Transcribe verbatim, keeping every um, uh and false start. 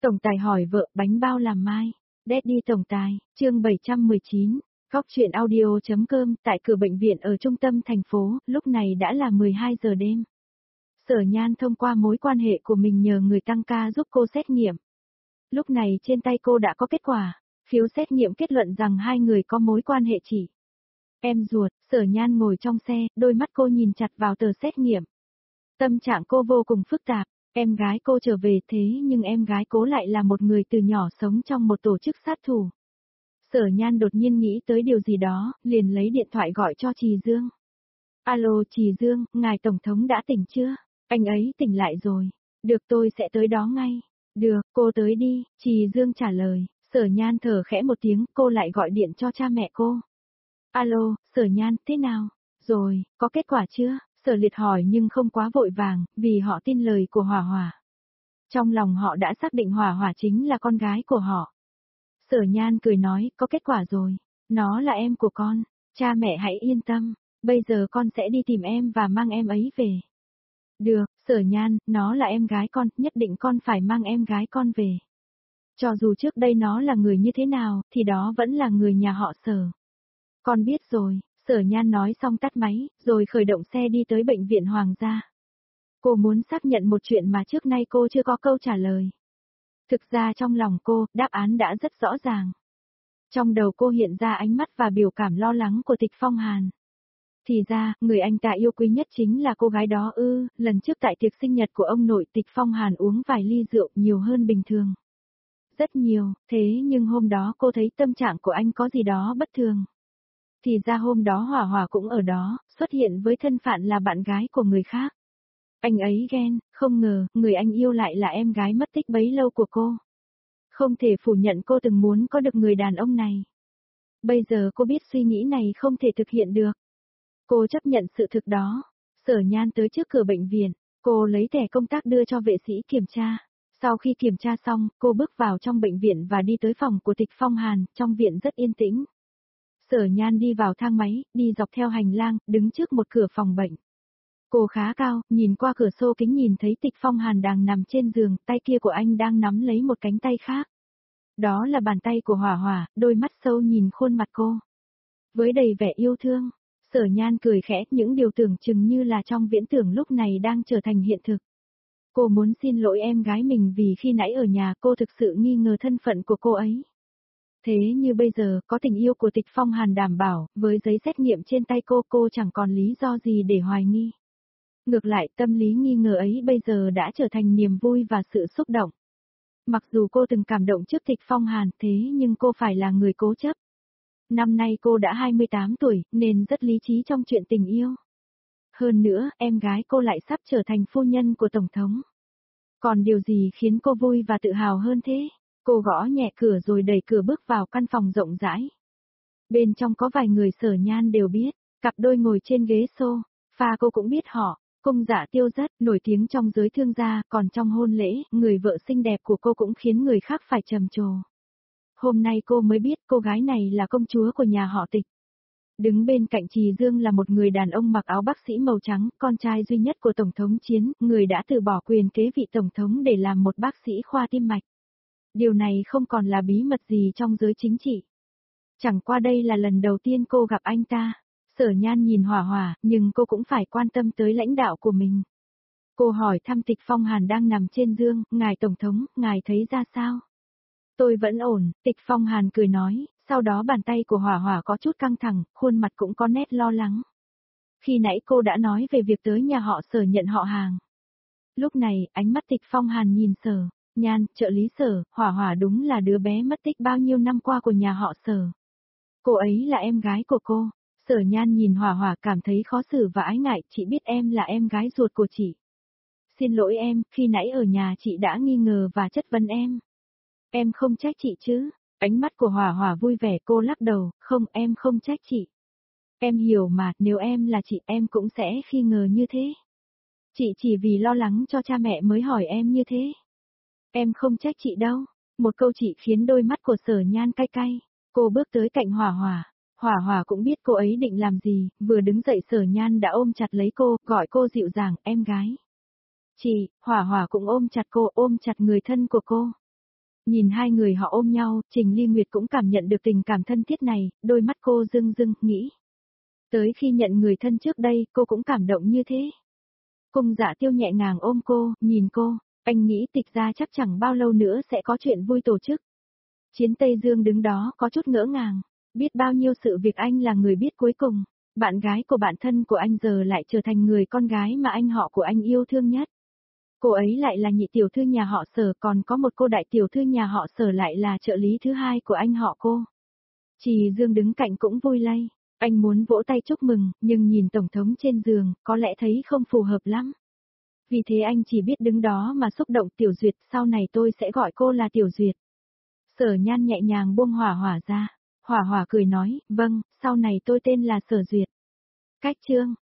Tổng tài hỏi vợ bánh bao làm mai. Daddy tổng tài, chương bảy trăm mười chín, Góc truyện audio.com tại cửa bệnh viện ở trung tâm thành phố, lúc này đã là mười hai giờ đêm. Sở Nhan thông qua mối quan hệ của mình nhờ người tăng ca giúp cô xét nghiệm. Lúc này trên tay cô đã có kết quả, phiếu xét nghiệm kết luận rằng hai người có mối quan hệ chỉ. Em ruột, Sở Nhan ngồi trong xe, đôi mắt cô nhìn chặt vào tờ xét nghiệm. Tâm trạng cô vô cùng phức tạp. Em gái cô trở về thế nhưng em gái cô lại là một người từ nhỏ sống trong một tổ chức sát thủ. Sở Nhan đột nhiên nghĩ tới điều gì đó, liền lấy điện thoại gọi cho Trì Dương. Alo Trì Dương, ngài Tổng thống đã tỉnh chưa? Anh ấy tỉnh lại rồi. Được tôi sẽ tới đó ngay. Được, cô tới đi, Trì Dương trả lời. Sở Nhan thở khẽ một tiếng, cô lại gọi điện cho cha mẹ cô. Alo, Sở Nhan, thế nào? Rồi, có kết quả chưa? Sở Liệt hỏi nhưng không quá vội vàng, vì họ tin lời của Hỏa Hỏa. Trong lòng họ đã xác định Hỏa Hỏa chính là con gái của họ. Sở Nhan cười nói, có kết quả rồi. Nó là em của con. Cha mẹ hãy yên tâm. Bây giờ con sẽ đi tìm em và mang em ấy về. Được, Sở Nhan, nó là em gái con, nhất định con phải mang em gái con về. Cho dù trước đây nó là người như thế nào, thì đó vẫn là người nhà họ Sở. Con biết rồi. Sở Nhan nói xong tắt máy, rồi khởi động xe đi tới bệnh viện Hoàng gia. Cô muốn xác nhận một chuyện mà trước nay cô chưa có câu trả lời. Thực ra trong lòng cô, đáp án đã rất rõ ràng. Trong đầu cô hiện ra ánh mắt và biểu cảm lo lắng của Tịch Phong Hàn. Thì ra, người anh ta yêu quý nhất chính là cô gái đó ư, lần trước tại tiệc sinh nhật của ông nội Tịch Phong Hàn uống vài ly rượu nhiều hơn bình thường. Rất nhiều, thế nhưng hôm đó cô thấy tâm trạng của anh có gì đó bất thường. Thì ra hôm đó Hỏa Hỏa cũng ở đó, xuất hiện với thân phận là bạn gái của người khác. Anh ấy ghen, không ngờ, người anh yêu lại là em gái mất tích bấy lâu của cô. Không thể phủ nhận cô từng muốn có được người đàn ông này. Bây giờ cô biết suy nghĩ này không thể thực hiện được. Cô chấp nhận sự thực đó. Sở Nhan tới trước cửa bệnh viện, cô lấy thẻ công tác đưa cho vệ sĩ kiểm tra. Sau khi kiểm tra xong, cô bước vào trong bệnh viện và đi tới phòng của Tịch Phong Hàn, trong viện rất yên tĩnh. Sở Nhan đi vào thang máy, đi dọc theo hành lang, đứng trước một cửa phòng bệnh. Cô khá cao, nhìn qua cửa sổ kính nhìn thấy Tịch Phong Hàn đang nằm trên giường, tay kia của anh đang nắm lấy một cánh tay khác. Đó là bàn tay của Hỏa Hỏa, đôi mắt sâu nhìn khuôn mặt cô. Với đầy vẻ yêu thương, Sở Nhan cười khẽ, những điều tưởng chừng như là trong viễn tưởng lúc này đang trở thành hiện thực. Cô muốn xin lỗi em gái mình vì khi nãy ở nhà cô thực sự nghi ngờ thân phận của cô ấy. Thế như bây giờ, có tình yêu của Tịch Phong Hàn đảm bảo, với giấy xét nghiệm trên tay cô, cô chẳng còn lý do gì để hoài nghi. Ngược lại, tâm lý nghi ngờ ấy bây giờ đã trở thành niềm vui và sự xúc động. Mặc dù cô từng cảm động trước Tịch Phong Hàn, thế nhưng cô phải là người cố chấp. Năm nay cô đã hai mươi tám tuổi, nên rất lý trí trong chuyện tình yêu. Hơn nữa, em gái cô lại sắp trở thành phu nhân của Tổng thống. Còn điều gì khiến cô vui và tự hào hơn thế? Cô gõ nhẹ cửa rồi đẩy cửa bước vào căn phòng rộng rãi. Bên trong có vài người Sở Nhan đều biết, cặp đôi ngồi trên ghế sofa cô cũng biết họ, Cung Dạ Tiêu rất nổi tiếng trong giới thương gia, còn trong hôn lễ, người vợ xinh đẹp của cô cũng khiến người khác phải trầm trồ. Hôm nay cô mới biết cô gái này là công chúa của nhà họ Tịch. Đứng bên cạnh Trì Dương là một người đàn ông mặc áo bác sĩ màu trắng, con trai duy nhất của Tổng thống Chiến, người đã từ bỏ quyền kế vị Tổng thống để làm một bác sĩ khoa tim mạch. Điều này không còn là bí mật gì trong giới chính trị. Chẳng qua đây là lần đầu tiên cô gặp anh ta. Sở Nhan nhìn Hỏa Hỏa, nhưng cô cũng phải quan tâm tới lãnh đạo của mình. Cô hỏi thăm Tịch Phong Hàn đang nằm trên giường, ngài Tổng thống, ngài thấy ra sao? Tôi vẫn ổn, Tịch Phong Hàn cười nói, sau đó bàn tay của Hỏa Hỏa có chút căng thẳng, khuôn mặt cũng có nét lo lắng. Khi nãy cô đã nói về việc tới nhà họ Sở nhận họ hàng. Lúc này, ánh mắt Tịch Phong Hàn nhìn Sở Nhan, trợ lý Sở, Hỏa Hỏa đúng là đứa bé mất tích bao nhiêu năm qua của nhà họ Sở. Cô ấy là em gái của cô. Sở Nhan nhìn Hỏa Hỏa cảm thấy khó xử và ái ngại, chị biết em là em gái ruột của chị. Xin lỗi em, khi nãy ở nhà chị đã nghi ngờ và chất vấn em. Em không trách chị chứ? Ánh mắt của Hỏa Hỏa vui vẻ, cô lắc đầu, không, em không trách chị. Em hiểu mà, nếu em là chị em cũng sẽ nghi ngờ như thế. Chị chỉ vì lo lắng cho cha mẹ mới hỏi em như thế. Em không trách chị đâu. Một câu chị khiến đôi mắt của Sở Nhan cay cay. Cô bước tới cạnh Hỏa Hỏa. Hỏa Hỏa cũng biết cô ấy định làm gì, vừa đứng dậy Sở Nhan đã ôm chặt lấy cô, gọi cô dịu dàng, em gái. Chị, Hỏa Hỏa cũng ôm chặt cô, ôm chặt người thân của cô. Nhìn hai người họ ôm nhau, Trình Ly Nguyệt cũng cảm nhận được tình cảm thân thiết này, đôi mắt cô rưng rưng, nghĩ. Tới khi nhận người thân trước đây, cô cũng cảm động như thế. Cung Dạ Tiêu nhẹ nhàng ôm cô, nhìn cô, anh nghĩ Tịch gia chắc chẳng bao lâu nữa sẽ có chuyện vui tổ chức. Chiến Tây Dương đứng đó có chút ngỡ ngàng, biết bao nhiêu sự việc anh là người biết cuối cùng, bạn gái của bạn thân của anh giờ lại trở thành người con gái mà anh họ của anh yêu thương nhất. Cô ấy lại là nhị tiểu thư nhà họ Sở, còn có một cô đại tiểu thư nhà họ Sở lại là trợ lý thứ hai của anh họ cô. Trì Dương đứng cạnh cũng vui lây, anh muốn vỗ tay chúc mừng, nhưng nhìn Tổng thống trên giường, có lẽ thấy không phù hợp lắm. Vì thế anh chỉ biết đứng đó mà xúc động. Tiểu Duyệt, sau này tôi sẽ gọi cô là Tiểu Duyệt. Sở Nhan nhẹ nhàng buông Hỏa Hỏa ra, Hỏa Hỏa cười nói, vâng, sau này tôi tên là Sở Duyệt. Cách chương